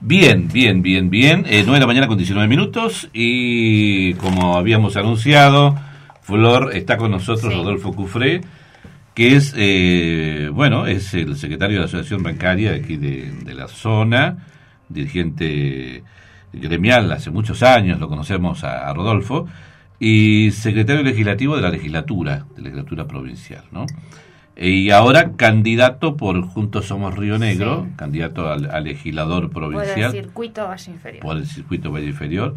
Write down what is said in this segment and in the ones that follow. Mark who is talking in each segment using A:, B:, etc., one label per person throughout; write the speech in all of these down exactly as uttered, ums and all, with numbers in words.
A: Bien, bien, bien, bien. Eh, nueve de la mañana con diecinueve minutos y como habíamos anunciado, Flor está con nosotros, sí. Rodolfo Cufré, que es, eh, bueno, es el secretario de la Asociación Bancaria de aquí de, de la zona, dirigente gremial hace muchos años, lo conocemos a, a Rodolfo, y secretario legislativo de la legislatura, de la legislatura provincial, ¿no? Y ahora candidato por Juntos Somos Río Negro, sí. candidato al, al legislador provincial.
B: Por el circuito Valle Inferior.
A: Por el circuito Valle Inferior.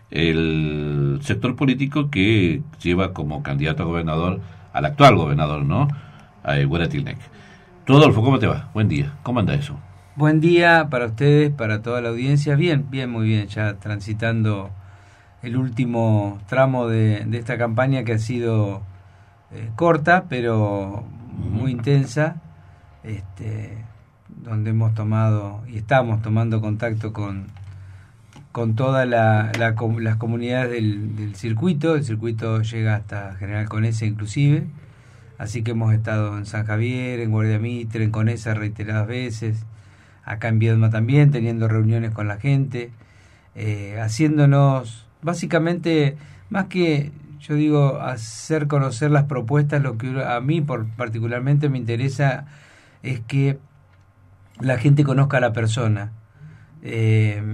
A: El sector político que lleva como candidato a gobernador al actual gobernador, ¿no? A Guaratilnec. Rodolfo, ¿cómo te va? Buen día. ¿Cómo anda eso?
C: Buen día para ustedes, para toda la audiencia. Bien, bien, muy bien. Ya transitando el último tramo de, de esta campaña que ha sido eh, corta, pero muy intensa, este, donde hemos tomado y estamos tomando contacto con con todas la, la, las comunidades del, del circuito. El circuito llega hasta General Conesa inclusive, así que hemos estado en San Javier, en Guardia Mitre, en Conesa reiteradas veces, acá en Viedma también, teniendo reuniones con la gente, eh, haciéndonos básicamente, más que yo digo, hacer conocer las propuestas. Lo que a mí por, particularmente me interesa es que la gente conozca a la persona. Eh,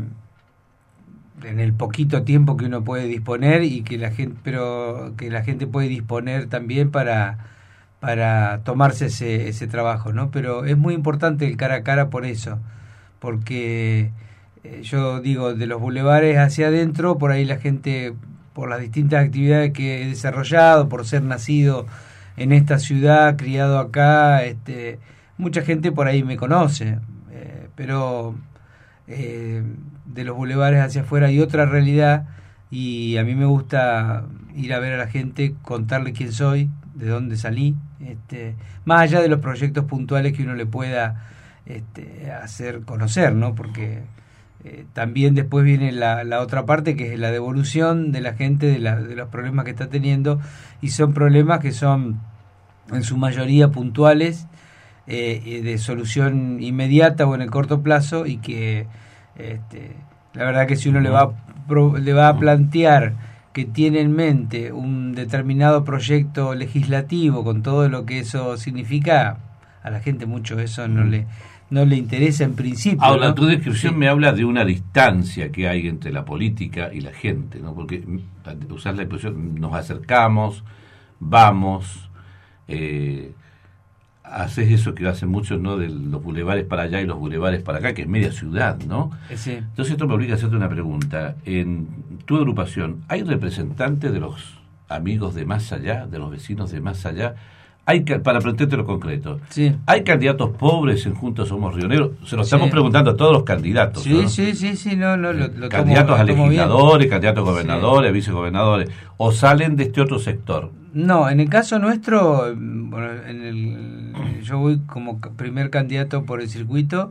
C: en el poquito tiempo que uno puede disponer y que la gente, pero que la gente puede disponer también para, para tomarse ese, ese trabajo, ¿no? Pero es muy importante el cara a cara por eso, porque eh, yo digo, de los bulevares hacia adentro, por ahí la gente, por las distintas actividades que he desarrollado, por ser nacido en esta ciudad, criado acá, este, mucha gente por ahí me conoce, eh, pero eh, de los bulevares hacia afuera hay otra realidad, y a mí me gusta ir a ver a la gente, contarle quién soy, de dónde salí, este, más allá de los proyectos puntuales que uno le pueda este, hacer conocer, ¿no? Porque Eh, también después viene la, la otra parte, que es la devolución de la gente de, la, de los problemas que está teniendo, y son problemas que son en su mayoría puntuales, eh, de solución inmediata o en el corto plazo, y que este, la verdad que si uno le va, le va a plantear que tiene en mente un determinado proyecto legislativo con todo lo que eso significa, a la gente mucho eso no le no le interesa en principio.
A: Ahora,
C: ¿no?
A: tu descripción
C: sí.
A: me habla de una distancia que hay entre la política y la gente, ¿no? Porque usar la expresión, nos acercamos, vamos, eh, haces eso que hacen muchos, ¿no? De los bulevares para allá y los bulevares para acá, que es media ciudad, ¿no?
C: Sí.
A: Entonces esto me obliga a hacerte una pregunta. En tu agrupación, ¿hay representantes de los amigos de más allá, de los vecinos de más allá? Hay, para plantearte lo concreto,
C: sí.
A: ¿hay candidatos pobres en Juntos Somos Río Negro? Se lo estamos
C: sí.
A: preguntando a todos los candidatos.
C: Sí,
A: ¿no?
C: sí, sí, sí, no, no, lo, lo
A: candidatos
C: tomo,
A: a legisladores,
C: bien.
A: candidatos a gobernadores, sí. vicegobernadores, o salen de este otro sector.
C: No, en el caso nuestro, bueno, en el, yo voy como primer candidato por el circuito.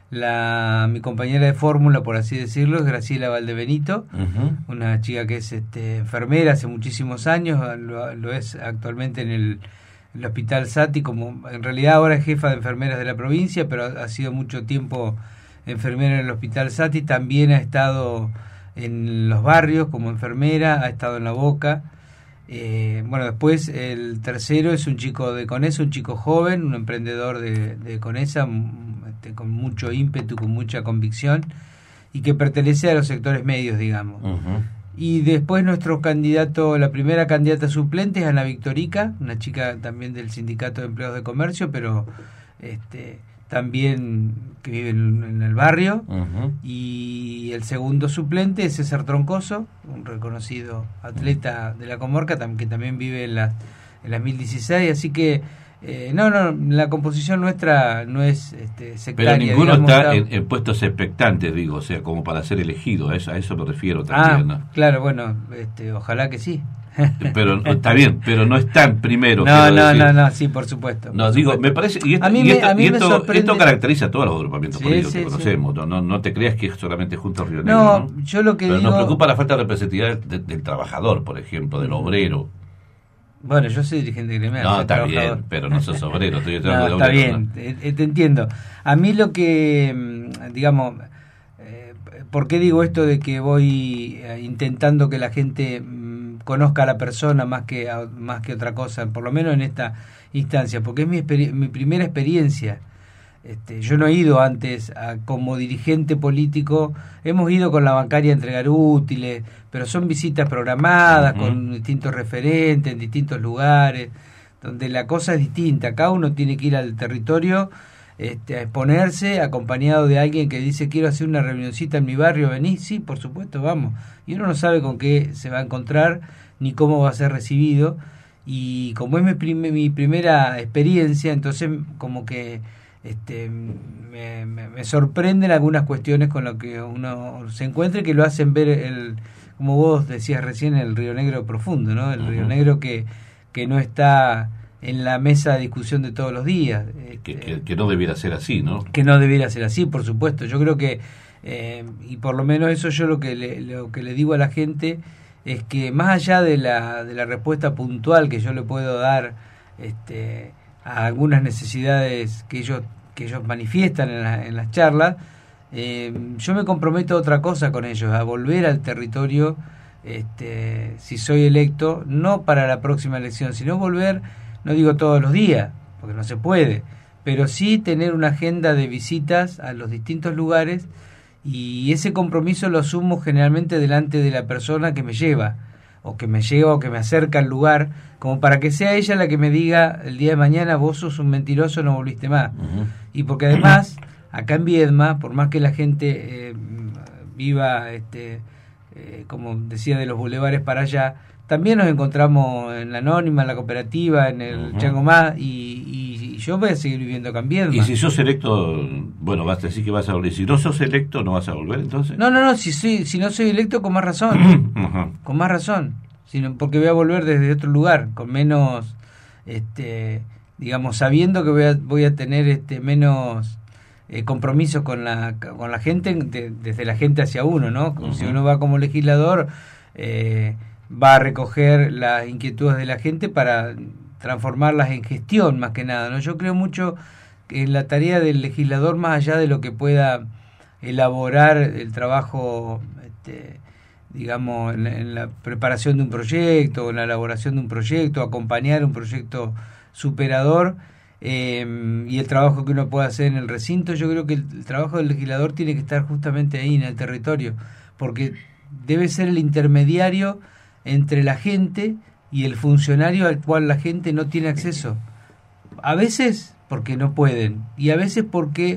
C: La mi compañera de fórmula, por así decirlo, es Graciela Valdebenito, uh-huh. una chica que es este, enfermera hace muchísimos años, lo, lo es actualmente en el el Hospital Sati, como en realidad ahora es jefa de enfermeras de la provincia, pero ha sido mucho tiempo enfermera en el Hospital Sati. También ha estado en los barrios como enfermera, ha estado en La Boca. Eh, bueno, después el tercero es un chico de Conesa, un chico joven, un emprendedor de, de Conesa, este, con mucho ímpetu, con mucha convicción, y que pertenece a los sectores medios, digamos. Uh-huh. Y después nuestro candidato, la primera candidata suplente es Ana Victorica, una chica también del Sindicato de Empleados de Comercio, pero este, también que vive en, en el barrio. Uh-huh. Y el segundo suplente es César Troncoso, un reconocido atleta de la comarca, que también vive en las, en las mil dieciséis, así que Eh, no, no, la composición nuestra no es este, sectaria.
A: Pero ninguno
C: digamos,
A: está,
C: está
A: en, en puestos expectantes, digo, o sea, como para ser elegido, a eso, a eso me refiero también.
C: Ah,
A: ¿no?
C: claro, bueno, este, ojalá que sí.
A: Pero está bien, pero no están primero.
C: No, no,
A: decir.
C: no, no, sí, por supuesto.
A: No,
C: por
A: digo,
C: supuesto.
A: me parece, y esto,
C: a mí
A: y
C: me,
A: esto,
C: a mí
A: y
C: me
A: esto,
C: sorprende...
A: esto caracteriza a todos los agrupamientos
C: sí,
A: políticos
C: sí,
A: que conocemos,
C: sí.
A: no, no, no te creas que es solamente Juntos Río Negro.
C: No,
A: ¿no?
C: yo lo que
A: pero
C: digo...
A: nos preocupa la falta de representatividad de, del trabajador, por ejemplo, del obrero.
C: Bueno, yo soy dirigente gremial.
A: No, está
C: trabajador.
A: bien, pero no sos obrero. Estoy
C: no,
A: de
C: está
A: obrero,
C: bien,
A: ¿no?
C: te, te entiendo. A mí lo que, digamos, eh, ¿por qué digo esto de que voy eh, intentando que la gente mm, conozca a la persona más que a, más que otra cosa, por lo menos en esta instancia? Porque es mi, mi primera experiencia. Este, yo no he ido antes a, como dirigente político, hemos ido con la bancaria a entregar útiles, pero son visitas programadas, uh-huh, con distintos referentes en distintos lugares, donde la cosa es distinta. Cada uno tiene que ir al territorio este, a exponerse, acompañado de alguien que dice: quiero hacer una reunioncita en mi barrio, ¿venís? Sí, por supuesto, vamos. Y uno no sabe con qué se va a encontrar ni cómo va a ser recibido, y como es mi, prim- mi primera experiencia, entonces como que este me, me, me sorprenden algunas cuestiones con lo que uno se encuentra, y que lo hacen ver, el como vos decías recién, el Río Negro profundo, ¿no? El uh-huh. Río Negro que, que no está en la mesa de discusión de todos los días.
A: Que, que, que no debiera ser así, ¿no?
C: Que no debiera ser así, por supuesto. Yo creo que, eh, y por lo menos eso yo lo que le, lo que le digo a la gente es que más allá de la, de la respuesta puntual que yo le puedo dar este, a algunas necesidades que ellos, que ellos manifiestan en, la, en las charlas, eh, yo me comprometo a otra cosa con ellos, a volver al territorio, este, si soy electo, no para la próxima elección, sino volver, no digo todos los días, porque no se puede, pero sí tener una agenda de visitas a los distintos lugares, y ese compromiso lo asumo generalmente delante de la persona que me lleva, o que me lleva o que me acerca al lugar, como para que sea ella la que me diga el día de mañana: vos sos un mentiroso, no volviste más. Uh-huh. Y porque además, acá en Viedma, por más que la gente eh, viva, este, eh, como decía, de los bulevares para allá, también nos encontramos en la Anónima, en la Cooperativa, en el uh-huh. Changomá, y, y, y yo voy a seguir viviendo acá en Viedma.
A: Y si sos electo, bueno, vas a decir que vas a volver. Si no sos electo, ¿no vas a volver entonces?
C: No, no, no, si, soy, si no soy electo, con más razón. Uh-huh. Con más razón. Sino porque voy a volver desde otro lugar, con menos, este, digamos, sabiendo que voy a, voy a tener este menos eh, compromisos con la, con la gente, de, desde la gente hacia uno, ¿no? Como uh-huh. Si uno va como legislador, eh, va a recoger las inquietudes de la gente para transformarlas en gestión, más que nada, ¿no? Yo creo mucho en la tarea del legislador, más allá de lo que pueda elaborar el trabajo, este, digamos, en la, en la preparación de un proyecto, en la elaboración de un proyecto, acompañar un proyecto superador, eh, y el trabajo que uno puede hacer en el recinto. Yo creo que el, el trabajo del legislador tiene que estar justamente ahí, en el territorio, porque debe ser el intermediario entre la gente y el funcionario al cual la gente no tiene acceso. A veces porque no pueden, y a veces porque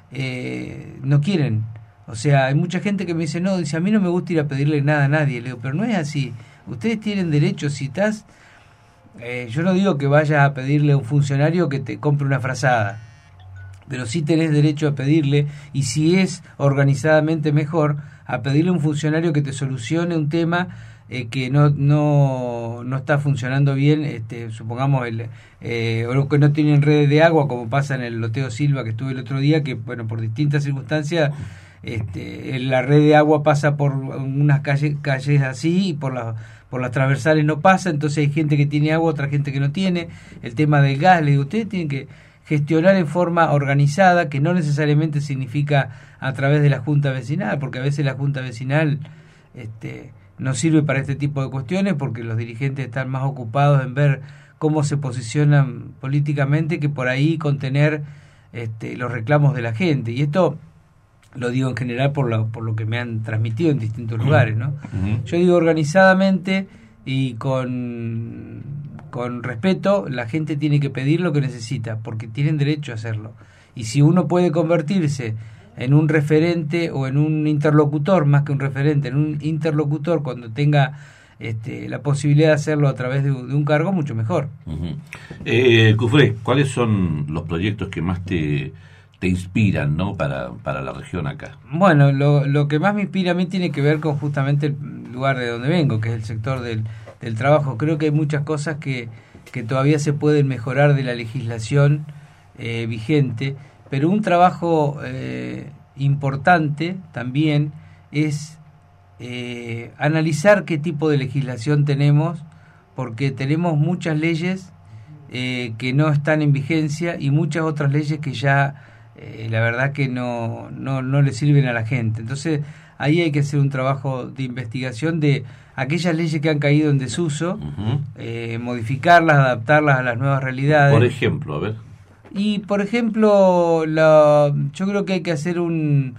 C: eh, no quieren. O sea, hay mucha gente que me dice: no, dice, a mí no me gusta ir a pedirle nada a nadie. Le digo: pero no es así. Ustedes tienen derecho, si estás... Eh, yo no digo que vayas a pedirle a un funcionario que te compre una frazada, pero sí tenés derecho a pedirle, y si es organizadamente mejor, a pedirle a un funcionario que te solucione un tema eh, que no no no está funcionando bien, este, supongamos, el eh, o que no tienen redes de agua, como pasa en el Loteo Silva, que estuve el otro día, que bueno, por distintas circunstancias, este, la red de agua pasa por unas calles calles así, y por las por las transversales no pasa, entonces hay gente que tiene agua, otra gente que no tiene. El tema del gas, le digo, ustedes tienen que gestionar en forma organizada, que no necesariamente significa a través de la junta vecinal, porque a veces la junta vecinal este, no sirve para este tipo de cuestiones, porque los dirigentes están más ocupados en ver cómo se posicionan políticamente que por ahí contener este, los reclamos de la gente. Y esto lo digo en general por lo, por lo que me han transmitido en distintos lugares, ¿no? Uh-huh. Yo digo organizadamente y con, con respeto, la gente tiene que pedir lo que necesita, porque tienen derecho a hacerlo. Y si uno puede convertirse en un referente o en un interlocutor, más que un referente, en un interlocutor, cuando tenga este, la posibilidad de hacerlo a través de, de un cargo, mucho mejor.
A: Uh-huh. eh, Cufré, ¿cuáles son los proyectos que más te... te inspiran, ¿no?, para, para la región acá?
C: Bueno, lo, lo que más me inspira a mí tiene que ver con justamente el lugar de donde vengo, que es el sector del, del trabajo. Creo que hay muchas cosas que, que todavía se pueden mejorar de la legislación eh, vigente, pero un trabajo eh, importante también es eh, analizar qué tipo de legislación tenemos, porque tenemos muchas leyes eh, que no están en vigencia y muchas otras leyes que ya... Eh, la verdad que no, no, no le sirven a la gente. Entonces ahí hay que hacer un trabajo de investigación de aquellas leyes que han caído en desuso, uh-huh. eh, modificarlas, adaptarlas a las nuevas realidades.
A: Por ejemplo, a ver.
C: Y, por ejemplo, la, yo creo que hay que hacer un,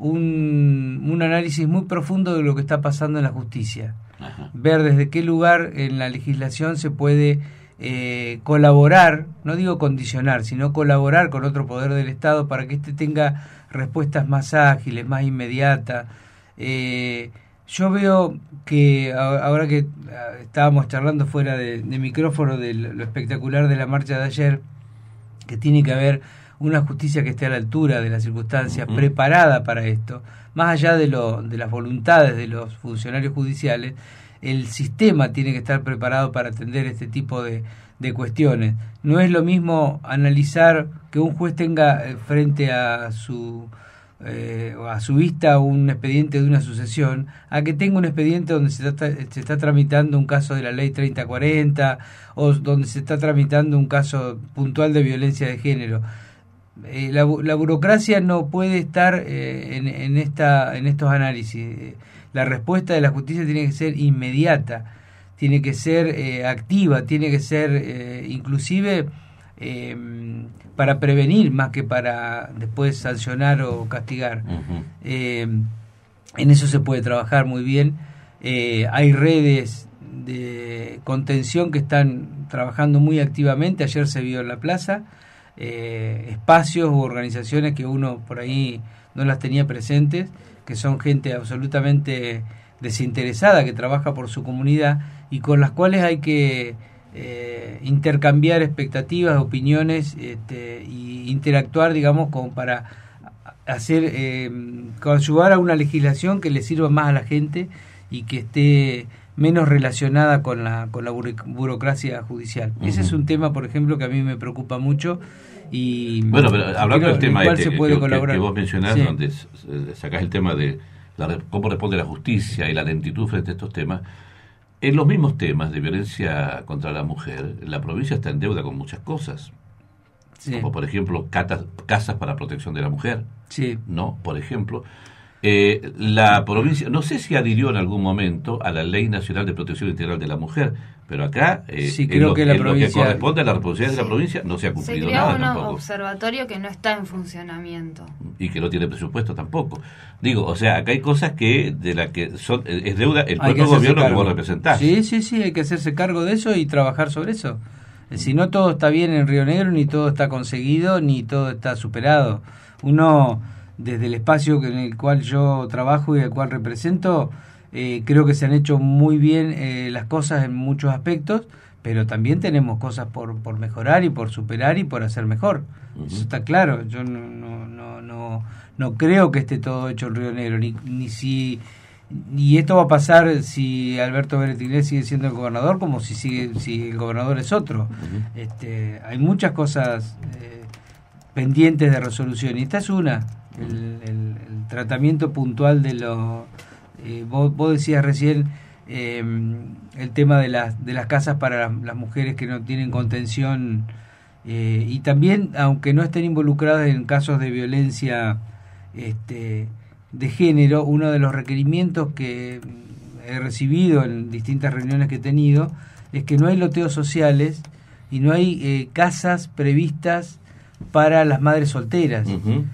C: un, un análisis muy profundo de lo que está pasando en la justicia. Ajá. Ver desde qué lugar en la legislación se puede eh, colaborar, no digo condicionar, sino colaborar con otro poder del Estado para que éste tenga respuestas más ágiles, más inmediatas. Eh, yo veo que ahora que estábamos charlando fuera de, de micrófono de lo espectacular de la marcha de ayer, que tiene que haber una justicia que esté a la altura de las circunstancias, uh-huh. preparada para esto, más allá de, lo, de las voluntades de los funcionarios judiciales, el sistema tiene que estar preparado para atender este tipo de, de cuestiones. No es lo mismo analizar que un juez tenga frente a su eh, a su vista un expediente de una sucesión, a que tenga un expediente donde se está, se está tramitando un caso de la ley treinta cuarenta o donde se está tramitando un caso puntual de violencia de género. Eh, la, la burocracia no puede estar eh, en, en, esta, en estos análisis. La respuesta de la justicia tiene que ser inmediata, tiene que ser eh, activa, tiene que ser eh, inclusive eh, para prevenir más que para después sancionar o castigar. Uh-huh. Eh, en eso se puede trabajar muy bien. Eh, hay redes de contención que están trabajando muy activamente. Ayer se vio en la plaza eh, espacios u organizaciones que uno por ahí no las tenía presentes, que son gente absolutamente desinteresada, que trabaja por su comunidad y con las cuales hay que eh, intercambiar expectativas, opiniones este, y interactuar, digamos, como para hacer, eh, ayudar a una legislación que le sirva más a la gente y que esté menos relacionada con la con la burocracia judicial. Uh-huh. Ese es un tema, por ejemplo, que a mí me preocupa mucho. Y
A: bueno, pero hablando del tema este, que, que, que vos mencionás, sí. donde sacás el tema de la, cómo responde la justicia y la lentitud frente a estos temas, en los mismos temas de violencia contra la mujer, la provincia está en deuda con muchas cosas, sí. como por ejemplo catas, casas para protección de la mujer,
C: sí.
A: no, por ejemplo. Eh, la provincia, no sé si adhirió en algún momento a la Ley Nacional de Protección Integral de la Mujer, pero acá, eh,
C: sí,
A: creo en, lo,
C: que la
A: en
C: provincia...
A: lo que corresponde a la responsabilidad sí. de la provincia, no se ha cumplido
B: se creó
A: nada
B: un
A: tampoco.
B: observatorio que no está en funcionamiento.
A: Y que no tiene presupuesto tampoco. Digo, o sea, acá hay cosas que de la que son es deuda el propio gobierno cargo. que vos representás.
C: Sí, sí, sí, hay que hacerse cargo de eso y trabajar sobre eso. Si no todo está bien en Río Negro, ni todo está conseguido, ni todo está superado. Uno... Desde el espacio en el cual yo trabajo y el cual represento, eh, creo que se han hecho muy bien eh, las cosas en muchos aspectos, pero también tenemos cosas por, por mejorar y por superar y por hacer mejor. Uh-huh. Eso está claro. Yo no, no, no, no, no creo que esté todo hecho en Río Negro, ni, ni si... Y esto va a pasar si Alberto Beretilnet sigue siendo el gobernador, como si sigue si el gobernador es otro. Uh-huh. Este, hay muchas cosas eh, pendientes de resolución, y esta es una. El, el, el tratamiento puntual de lo eh, vos, vos decías recién eh, el tema de las de las casas para las, las mujeres que no tienen contención eh, y también, aunque no estén involucradas en casos de violencia este, de género, uno de los requerimientos que he recibido en distintas reuniones que he tenido es que no hay loteos sociales y no hay eh, casas previstas para las madres solteras. Uh-huh.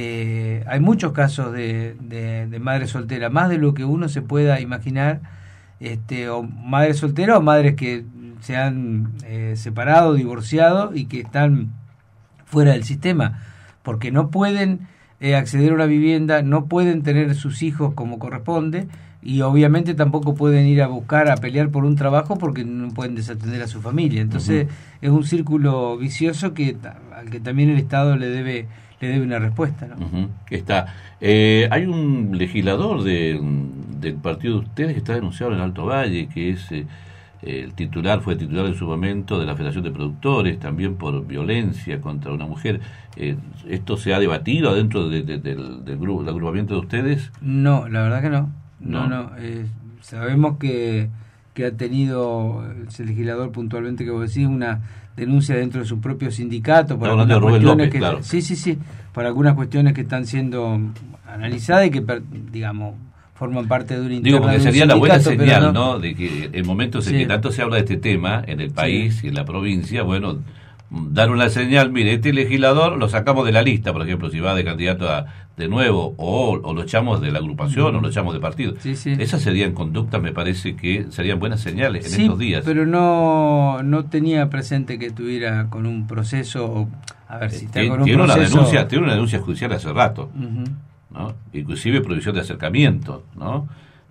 C: Eh, hay muchos casos de, de, de madres solteras, más de lo que uno se pueda imaginar, este, o madres solteras o madres que se han eh, separado, divorciado y que están fuera del sistema, porque no pueden eh, acceder a una vivienda, no pueden tener sus hijos como corresponde y obviamente tampoco pueden ir a buscar, a pelear por un trabajo porque no pueden desatender a su familia. Entonces uh-huh. es un círculo vicioso que al que también el Estado le debe le debe una respuesta, ¿no?
A: Uh-huh. Está. Eh, hay un legislador de, del partido de ustedes que está denunciado en Alto Valle, que es eh, el titular, fue titular en su momento de la Federación de Productores, también por violencia contra una mujer. Eh, ¿Esto se ha debatido adentro de, de, de, del, del, grupo, del agrupamiento de ustedes?
C: No, la verdad que no. No, no. no eh, sabemos que, que ha tenido ese legislador puntualmente que vos decís una denuncia dentro de su propio sindicato por
A: algunas
C: de
A: cuestiones López,
C: que
A: claro.
C: sí sí sí por algunas cuestiones que están siendo analizadas y que digamos forman parte de una interna.
A: Digo, porque
C: de un
A: sería la buena
C: sindicato,
A: señal,
C: no,
A: ¿no? De que en momentos en
C: sí.
A: que tanto se habla de este tema en el país
C: Sí.
A: y en la provincia, bueno, dar una señal, mire, este legislador lo sacamos de la lista, por ejemplo, si va de candidato a, de nuevo, o, o lo echamos de la agrupación, mm. o lo echamos de partido.
C: Sí, sí.
A: Esas serían conductas, me parece que serían buenas señales en
C: sí,
A: estos días.
C: Pero no, no tenía presente que estuviera con un proceso, o, a ver si está
A: eh,
C: con un
A: tiene
C: proceso...
A: Una denuncia, tiene una denuncia judicial hace rato,
C: uh-huh.
A: ¿no? Inclusive prohibición de acercamiento, ¿no?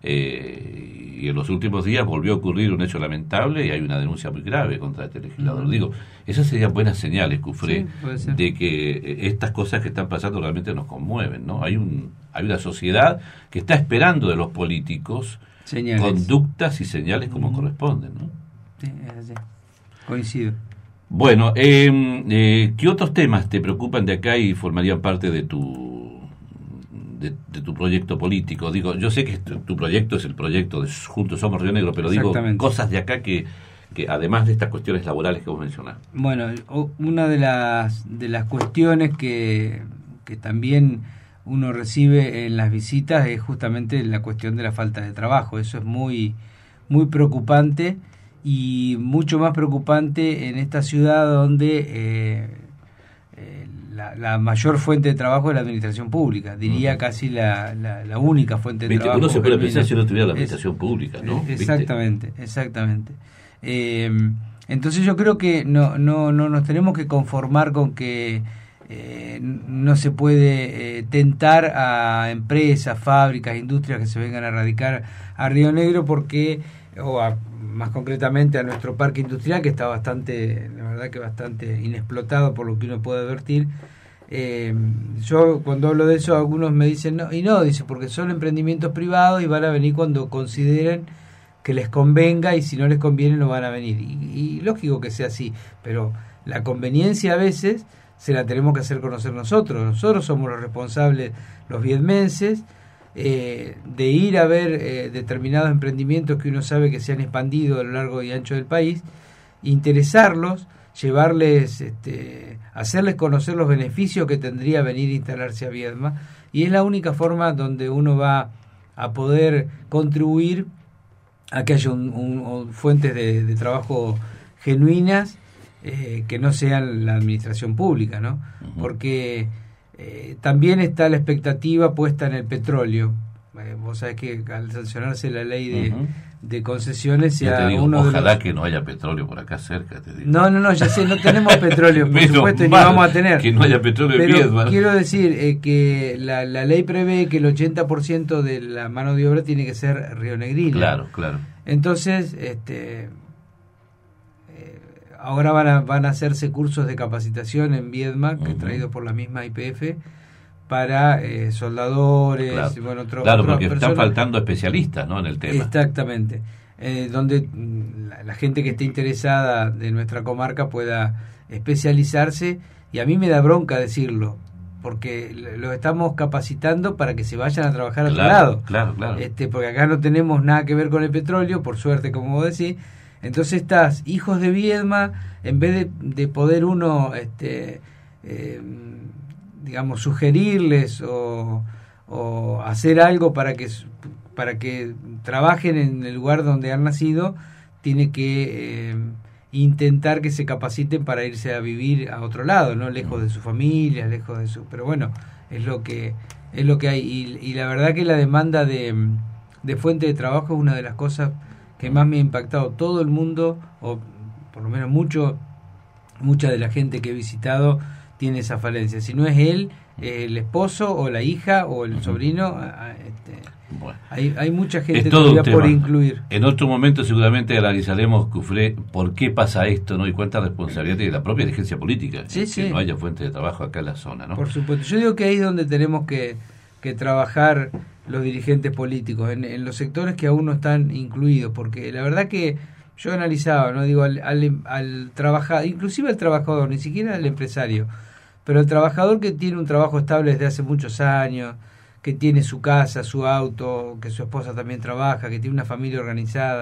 A: Eh, y en los últimos días volvió a ocurrir un hecho lamentable y hay una denuncia muy grave contra este legislador. Uh-huh. Digo, esas serían buenas señales, Cufré, sí, de que estas cosas que están pasando realmente nos conmueven, ¿no? Hay un hay una sociedad que está esperando de los políticos señales. Conductas y señales como uh-huh. corresponden, ¿no?
C: Sí, es así. Coincido.
A: Bueno, eh, eh, ¿qué otros temas te preocupan de acá y formarían parte de tu De, de tu proyecto político? Digo, yo sé que tu, tu proyecto es el proyecto de Juntos Somos Río Negro, pero digo cosas de acá que, que además de estas cuestiones laborales que vos mencionás.
C: Bueno, una de las de las cuestiones que, que también uno recibe en las visitas es justamente la cuestión de la falta de trabajo. Eso es muy muy preocupante, y mucho más preocupante en esta ciudad donde eh, eh, La, la mayor fuente de trabajo es la administración pública, diría uh-huh. casi la, la, la única fuente de
A: ¿Viste?
C: trabajo.
A: Uno se puede pensar si no tuviera la administración es, pública, ¿no?
C: Exactamente, ¿viste? exactamente. Eh, entonces yo creo que no, no, no nos tenemos que conformar con que eh, no se puede eh, tentar a empresas, fábricas, industrias que se vengan a radicar a Río Negro, porque, o a, más concretamente a nuestro parque industrial, que está bastante, la verdad que bastante inexplotado por lo que uno puede advertir. Eh, yo cuando hablo de eso, algunos me dicen, no, y no, dice, porque son emprendimientos privados y van a venir cuando consideren que les convenga, y si no les conviene no van a venir. Y, y lógico que sea así, pero la conveniencia a veces se la tenemos que hacer conocer nosotros. Nosotros somos los responsables, los viedmenses, Eh, de ir a ver eh, determinados emprendimientos que uno sabe que se han expandido a lo largo y ancho del país, interesarlos, llevarles, este, hacerles conocer los beneficios que tendría venir a instalarse a Viedma, y es la única forma donde uno va a poder contribuir a que haya un, un, un, fuentes de, de trabajo genuinas, eh, que no sean la administración pública, ¿no? Uh-huh. Porque Eh, también está la expectativa puesta en el petróleo. Eh, vos sabés que al sancionarse la ley de, uh-huh. de concesiones, sea
A: digo,
C: uno
A: ojalá
C: de los...
A: que no haya petróleo por acá cerca, te digo.
C: No, no, no, ya sé, no tenemos petróleo, por
A: Menos
C: supuesto, y
A: mal
C: no vamos a tener.
A: Que no haya petróleo en
C: Pero
A: Viedma.
C: quiero decir eh, que la, la ley prevé que el ochenta por ciento de la mano de obra tiene que ser rionegrina.
A: Claro, claro.
C: Entonces, este... ahora van a, van a hacerse cursos de capacitación en Viedma, que uh-huh. traídos por la misma Y P F, para eh, soldadores,
A: claro,
C: y bueno, otro,
A: claro
C: otro
A: porque
C: personas.
A: Están faltando especialistas, ¿no?, en el tema.
C: Exactamente, eh, donde la, la gente que esté interesada de nuestra comarca pueda especializarse, y a mí me da bronca decirlo, porque los estamos capacitando para que se vayan a trabajar a
A: claro,
C: otro lado.
A: Claro, claro.
C: Este, porque acá no tenemos nada que ver con el petróleo, por suerte, como vos decís. Entonces estás, hijos de Viedma, en vez de, de poder uno, este, eh, digamos, sugerirles o, o hacer algo para que, para que trabajen en el lugar donde han nacido, tiene que eh, intentar que se capaciten para irse a vivir a otro lado, no lejos de su familia, lejos de su... Pero bueno, es lo que es lo que hay. Y, y la verdad que la demanda de, de fuente de trabajo es una de las cosas que más me ha impactado. Todo el mundo, o por lo menos mucho, mucha de la gente que he visitado tiene esa falencia. Si no es él, el esposo o la hija o el sobrino, este, bueno, hay, hay mucha gente todavía por incluir.
A: En otro momento seguramente analizaremos, Cufré, por qué pasa esto, ¿no? Y cuánta responsabilidad tiene la propia dirigencia política,
C: sí,
A: que
C: sí.
A: no haya fuente de trabajo acá en la zona, ¿no?
C: Por supuesto. Yo digo que ahí es donde tenemos que, que trabajar los dirigentes políticos, en, en los sectores que aún no están incluidos, porque la verdad que yo analizaba, no digo al, al, al trabajador, inclusive al trabajador, ni siquiera al empresario, pero el trabajador que tiene un trabajo estable desde hace muchos años, que tiene su casa, su auto, que su esposa también trabaja, que tiene una familia organizada,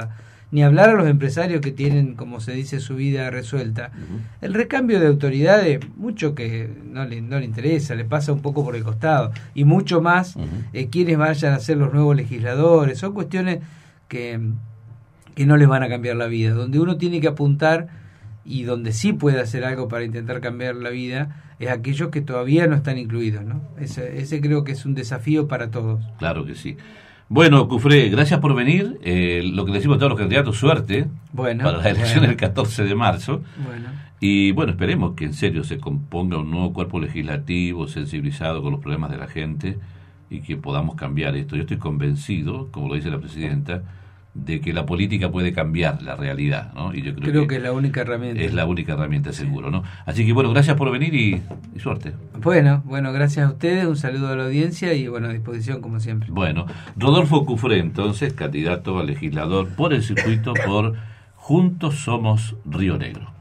C: ni hablar a los empresarios que tienen, como se dice, su vida resuelta. Uh-huh. El recambio de autoridades, mucho que no le, no le interesa, le pasa un poco por el costado, y mucho más uh-huh. eh, quienes vayan a ser los nuevos legisladores, son cuestiones que, que no les van a cambiar la vida, donde uno tiene que apuntar y donde sí puede hacer algo para intentar cambiar la vida, es aquellos que todavía no están incluidos, ¿no? Ese, ese creo que es un desafío para todos.
A: Claro que sí. Bueno, Cufré, gracias por venir. Eh, lo que le decimos a todos los candidatos, suerte
C: bueno,
A: para la elección
C: bueno.
A: del catorce de marzo.
C: Bueno.
A: Y bueno, esperemos que en serio se componga un nuevo cuerpo legislativo sensibilizado con los problemas de la gente y que podamos cambiar esto. Yo estoy convencido, como lo dice la presidenta, de que la política puede cambiar la realidad, ¿no? Y yo creo,
C: creo
A: que,
C: que es la única herramienta.
A: Es la única herramienta, seguro, ¿no? Así que bueno, gracias por venir y, y suerte.
C: Bueno, bueno, gracias a ustedes, un saludo a la audiencia y bueno, a disposición como siempre.
A: Bueno, Rodolfo Cufré, entonces, candidato a legislador por el circuito por Juntos Somos Río Negro.